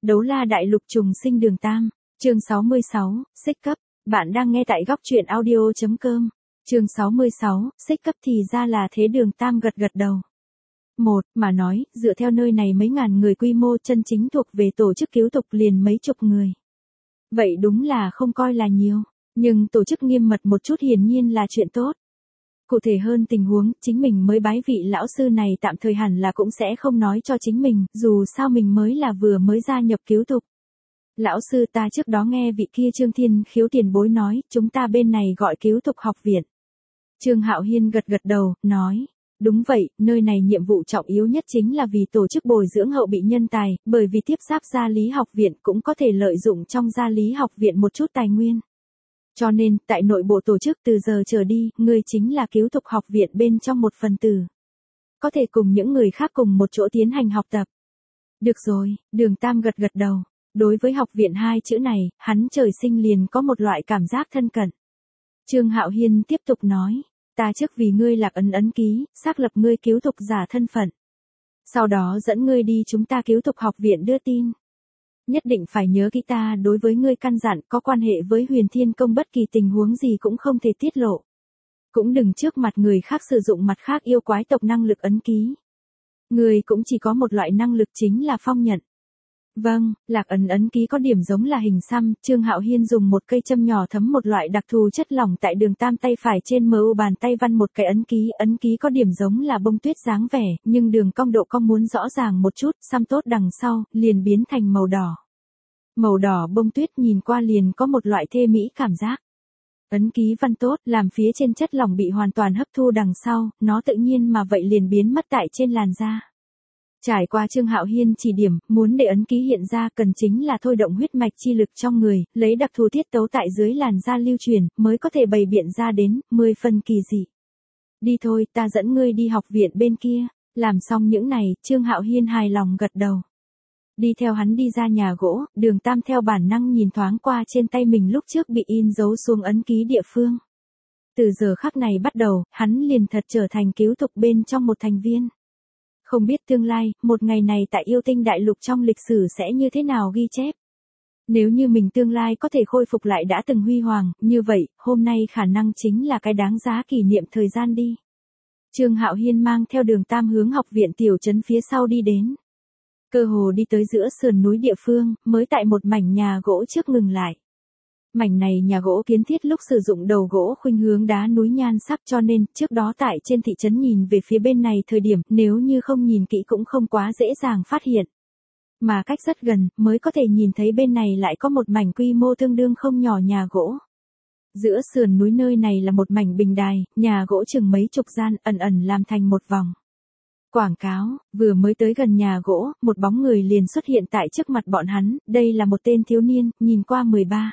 Đấu la đại lục trùng sinh đường Tam, chương 66, xích cấp, bạn đang nghe tại góc truyện audio.com, chương 66, xích cấp thì ra là thế. Đường Tam gật gật đầu. Mà nói, dựa theo nơi này mấy ngàn người quy mô chân chính thuộc về tổ chức cứu tục liền mấy chục người. Vậy đúng là không coi là nhiều, nhưng tổ chức nghiêm mật một chút hiển nhiên là chuyện tốt. Cụ thể hơn tình huống, chính mình mới bái vị lão sư này tạm thời hẳn là cũng sẽ không nói cho chính mình, dù sao mình vừa mới gia nhập cứu tục. Lão sư, ta trước đó nghe vị kia Trương Thiên Khiếu tiền bối nói, chúng ta bên này gọi cứu tục học viện. Trương Hạo Hiên gật gật đầu, nói, đúng vậy, nơi này nhiệm vụ trọng yếu nhất chính là vì tổ chức bồi dưỡng hậu bị nhân tài, bởi vì tiếp giáp gia lý học viện cũng có thể lợi dụng trong gia lý học viện một chút tài nguyên. Cho nên, tại nội bộ tổ chức từ giờ trở đi, ngươi chính là cứu tục học viện bên trong một phần tử. Có thể cùng những người khác cùng một chỗ tiến hành học tập. Được rồi, Đường Tam gật gật đầu. Đối với học viện hai chữ này, hắn trời sinh liền có một loại cảm giác thân cận. Trương Hạo Hiên tiếp tục nói, ta trước vì ngươi lạc ấn ký, xác lập ngươi cứu tục giả thân phận. Sau đó dẫn ngươi đi chúng ta cứu tục học viện đưa tin. Nhất định phải nhớ kỹ ta đối với ngươi căn dặn có quan hệ với Huyền Thiên Công bất kỳ tình huống gì cũng không thể tiết lộ. Cũng đừng trước mặt người khác sử dụng mặt khác yêu quái tộc năng lực ấn ký. Ngươi cũng chỉ có một loại năng lực chính là phong nhận. Vâng, lạc ấn ký có điểm giống là hình xăm, Trương Hạo Hiên dùng một cây châm nhỏ thấm một loại đặc thù chất lỏng tại Đường Tam tay phải trên mu bàn tay văn một cái ấn ký có điểm giống là bông tuyết dáng vẻ, nhưng đường cong độ cong muốn rõ ràng một chút, xăm tốt đằng sau, liền biến thành màu đỏ. Màu đỏ bông tuyết nhìn qua liền có một loại thê mỹ cảm giác. Ấn ký văn tốt, làm phía trên chất lỏng bị hoàn toàn hấp thu đằng sau, nó tự nhiên mà vậy liền biến mất tại trên làn da. Trải qua Trương Hạo Hiên chỉ điểm, muốn để ấn ký hiện ra cần chính là thôi động huyết mạch chi lực trong người, lấy đặc thù tiết tấu tại dưới làn da lưu truyền, mới có thể bày biện ra đến 10 phần kỳ dị. Đi thôi, ta dẫn ngươi đi học viện bên kia. Làm xong những này, Trương Hạo Hiên hài lòng gật đầu. Đi theo hắn đi ra nhà gỗ, Đường Tam theo bản năng nhìn thoáng qua trên tay mình lúc trước bị in dấu xuống ấn ký địa phương. Từ giờ khắc này bắt đầu, hắn liền thật trở thành cứu tục bên trong một thành viên. Không biết tương lai, một ngày này tại yêu tinh đại lục trong lịch sử sẽ như thế nào ghi chép. Nếu như mình tương lai có thể khôi phục lại đã từng huy hoàng, như vậy, hôm nay khả năng chính là cái đáng giá kỷ niệm thời gian đi. Trương Hạo Hiên mang theo Đường Tam hướng học viện tiểu trấn phía sau đi đến. Cơ hồ đi tới giữa sườn núi địa phương, mới tại một mảnh nhà gỗ trước ngừng lại. Mảnh này nhà gỗ kiến thiết lúc sử dụng đầu gỗ khuynh hướng đá núi nhan sắc cho nên, trước đó tại trên thị trấn nhìn về phía bên này thời điểm, nếu như không nhìn kỹ cũng không quá dễ dàng phát hiện. Mà cách rất gần, mới có thể nhìn thấy bên này lại có một mảnh quy mô tương đương không nhỏ nhà gỗ. Giữa sườn núi nơi này là một mảnh bình đài, nhà gỗ chừng mấy chục gian, ẩn làm thành một vòng. Quảng cáo, vừa mới tới gần nhà gỗ, một bóng người liền xuất hiện tại trước mặt bọn hắn, đây là một tên thiếu niên, nhìn qua 13.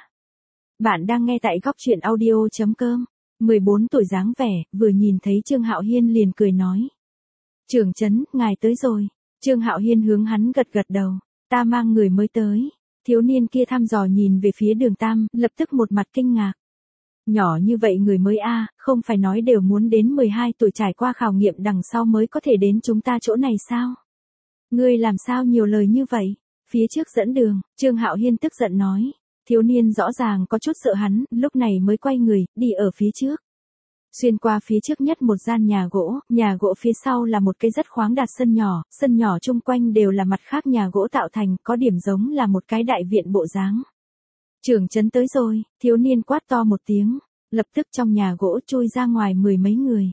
Bạn đang nghe tại góc truyện audio.com, 14 tuổi dáng vẻ, vừa nhìn thấy Trương Hạo Hiên liền cười nói. Trưởng trấn, ngài tới rồi. Trương Hạo Hiên hướng hắn gật gật đầu, ta mang người mới tới. Thiếu niên kia thăm dò nhìn về phía Đường Tam, lập tức một mặt kinh ngạc. Nhỏ như vậy người mới không phải nói đều muốn đến 12 tuổi trải qua khảo nghiệm đằng sau mới có thể đến chúng ta chỗ này sao? Ngươi làm sao nhiều lời như vậy? Phía trước dẫn đường, Trương Hạo Hiên tức giận nói. Thiếu niên rõ ràng có chút sợ hắn, lúc này mới quay người, đi ở phía trước. Xuyên qua phía trước nhất một gian nhà gỗ phía sau là một cái rất khoáng đạt sân nhỏ chung quanh đều là mặt khác nhà gỗ tạo thành, có điểm giống là một cái đại viện bộ dáng. Trưởng trấn tới rồi, thiếu niên quát to một tiếng, lập tức trong nhà gỗ chui ra ngoài 10 mấy người.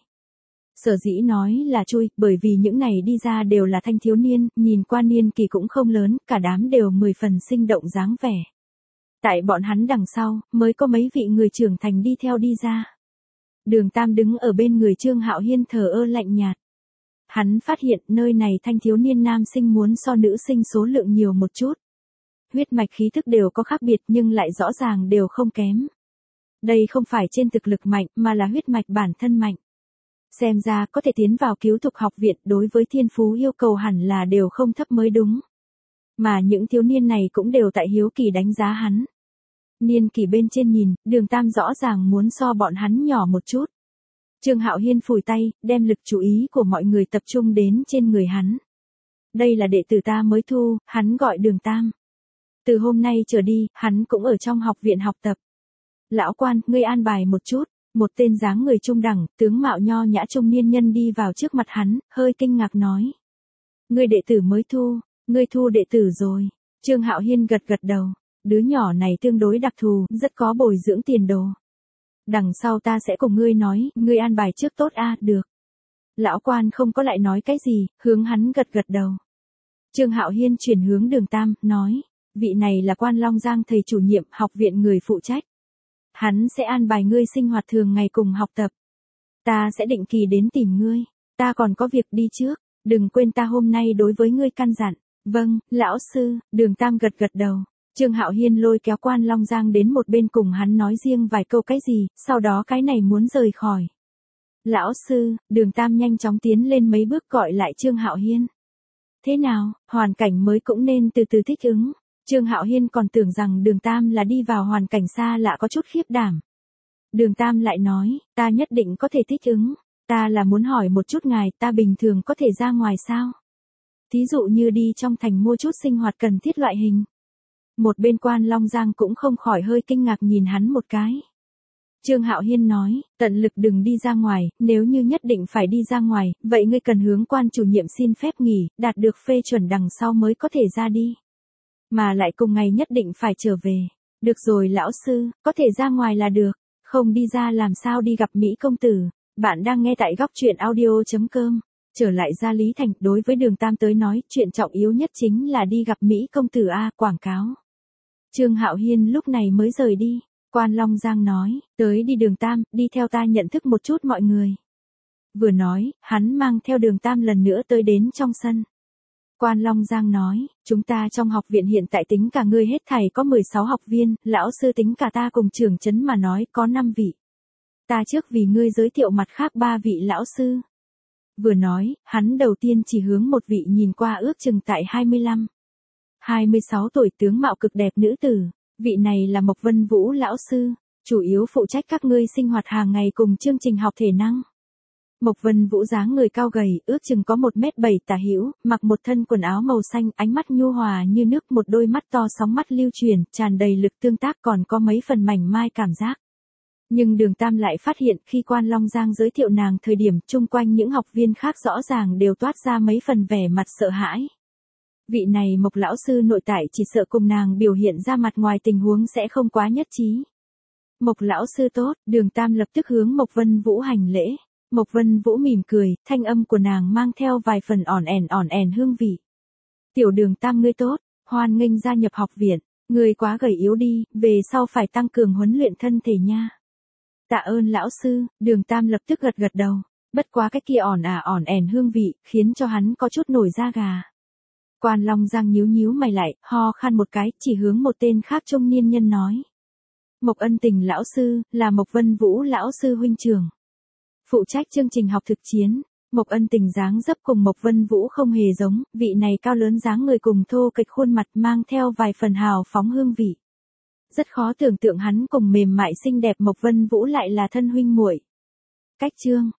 Sở dĩ nói là chui, bởi vì những này đi ra đều là thanh thiếu niên, nhìn qua niên kỳ cũng không lớn, cả đám đều 10 phần sinh động dáng vẻ. Tại bọn hắn đằng sau, mới có mấy vị người trưởng thành đi theo đi ra. Đường Tam đứng ở bên người Trương Hạo Hiên thờ ơ lạnh nhạt. Hắn phát hiện nơi này thanh thiếu niên nam sinh muốn so nữ sinh số lượng nhiều một chút. Huyết mạch khí thức đều có khác biệt nhưng lại rõ ràng đều không kém. Đây không phải trên thực lực mạnh mà là huyết mạch bản thân mạnh. Xem ra có thể tiến vào cứu tục học viện đối với thiên phú yêu cầu hẳn là đều không thấp mới đúng. Mà những thiếu niên này cũng đều tại hiếu kỳ đánh giá hắn. Niên kỳ bên trên nhìn, Đường Tam rõ ràng muốn so bọn hắn nhỏ một chút. Trương Hạo Hiên phủi tay, đem lực chú ý của mọi người tập trung đến trên người hắn. Đây là đệ tử ta mới thu, hắn gọi Đường Tam. Từ hôm nay trở đi, hắn cũng ở trong học viện học tập. Lão quan, ngươi an bài một chút. Một tên dáng người trung đẳng, tướng mạo nho nhã trung niên nhân đi vào trước mặt hắn, hơi kinh ngạc nói. Ngươi đệ tử mới thu, ngươi thu đệ tử rồi. Trương Hạo Hiên gật gật đầu. Đứa nhỏ này tương đối đặc thù, rất có bồi dưỡng tiền đồ. Đằng sau ta sẽ cùng ngươi nói, ngươi an bài trước tốt a, được. Lão quan không có lại nói cái gì, hướng hắn gật gật đầu. Trương Hạo Hiên chuyển hướng Đường Tam, nói, vị này là Quan Long Giang thầy chủ nhiệm học viện người phụ trách. Hắn sẽ an bài ngươi sinh hoạt thường ngày cùng học tập. Ta sẽ định kỳ đến tìm ngươi, ta còn có việc đi trước, đừng quên ta hôm nay đối với ngươi căn dặn. Vâng, lão sư, Đường Tam gật gật đầu. Trương Hạo Hiên lôi kéo Quan Long Giang đến một bên cùng hắn nói riêng vài câu cái gì, sau đó cái này muốn rời khỏi. Lão sư, Đường Tam nhanh chóng tiến lên mấy bước gọi lại Trương Hạo Hiên. Thế nào, hoàn cảnh mới cũng nên từ từ thích ứng. Trương Hạo Hiên còn tưởng rằng Đường Tam là đi vào hoàn cảnh xa lạ có chút khiếp đảm. Đường Tam lại nói, ta nhất định có thể thích ứng. Ta là muốn hỏi một chút ngài, ta bình thường có thể ra ngoài sao? Thí dụ như đi trong thành mua chút sinh hoạt cần thiết loại hình. Một bên Quan Long Giang cũng không khỏi hơi kinh ngạc nhìn hắn một cái. Trương Hạo Hiên nói, tận lực đừng đi ra ngoài, nếu như nhất định phải đi ra ngoài, vậy ngươi cần hướng quan chủ nhiệm xin phép nghỉ, đạt được phê chuẩn đằng sau mới có thể ra đi. Mà lại cùng ngày nhất định phải trở về. Được rồi lão sư, có thể ra ngoài là được, không đi ra làm sao đi gặp Mỹ công tử. Bạn đang nghe tại góc truyện audio.com. Trở lại Gia Lý Thành, đối với Đường Tam tới nói, chuyện trọng yếu nhất chính là đi gặp Mỹ công tử a, quảng cáo. Trương Hạo Hiên lúc này mới rời đi. Quan Long Giang nói, tới đi Đường Tam, đi theo ta nhận thức một chút mọi người. Vừa nói, hắn mang theo Đường Tam lần nữa tới đến trong sân. Quan Long Giang nói, chúng ta trong học viện hiện tại tính cả ngươi hết thảy có 16 học viên, lão sư tính cả ta cùng trưởng trấn mà nói có 5 vị. Ta trước vì ngươi giới thiệu mặt khác 3 vị lão sư. Vừa nói, hắn đầu tiên chỉ hướng một vị nhìn qua ước chừng tại 25, 26 tuổi tướng mạo cực đẹp nữ tử. Vị này là Mộc Vân Vũ lão sư, chủ yếu phụ trách các ngươi sinh hoạt hàng ngày cùng chương trình học thể năng. Mộc Vân Vũ dáng người cao gầy, ước chừng có 1m7 tả hữu, mặc một thân quần áo màu xanh, ánh mắt nhu hòa như nước, một đôi mắt to sóng mắt lưu chuyển, tràn đầy lực tương tác, còn có mấy phần mảnh mai cảm giác. Nhưng Đường Tam lại phát hiện khi Quan Long Giang giới thiệu nàng thời điểm chung quanh những học viên khác rõ ràng đều toát ra mấy phần vẻ mặt sợ hãi. Vị này Mộc lão sư nội tại chỉ sợ cùng nàng biểu hiện ra mặt ngoài tình huống sẽ không quá nhất trí. Mộc lão sư tốt, Đường Tam lập tức hướng Mộc Vân Vũ hành lễ. Mộc Vân Vũ mỉm cười, thanh âm của nàng mang theo vài phần ỏn ẻn hương vị. Tiểu Đường Tam ngươi tốt, hoan nghênh gia nhập học viện, ngươi quá gầy yếu đi, về sau phải tăng cường huấn luyện thân thể nha. Tạ ơn lão sư, Đường Tam lập tức gật gật đầu, bất quá cái kia ỏn ẻn hương vị, khiến cho hắn có chút nổi da gà. Quan Long Giang nhíu mày lại, ho khan một cái, chỉ hướng một tên khác trung niên nhân nói. Mộc Ân Tình lão sư, là Mộc Vân Vũ lão sư huynh trưởng. Phụ trách chương trình học thực chiến, Mộc Ân Tình dáng dấp cùng Mộc Vân Vũ không hề giống, vị này cao lớn dáng người cùng thô kệch khuôn mặt mang theo vài phần hào phóng hương vị. Rất khó tưởng tượng hắn cùng mềm mại xinh đẹp Mộc Vân Vũ lại là thân huynh muội. Cách chương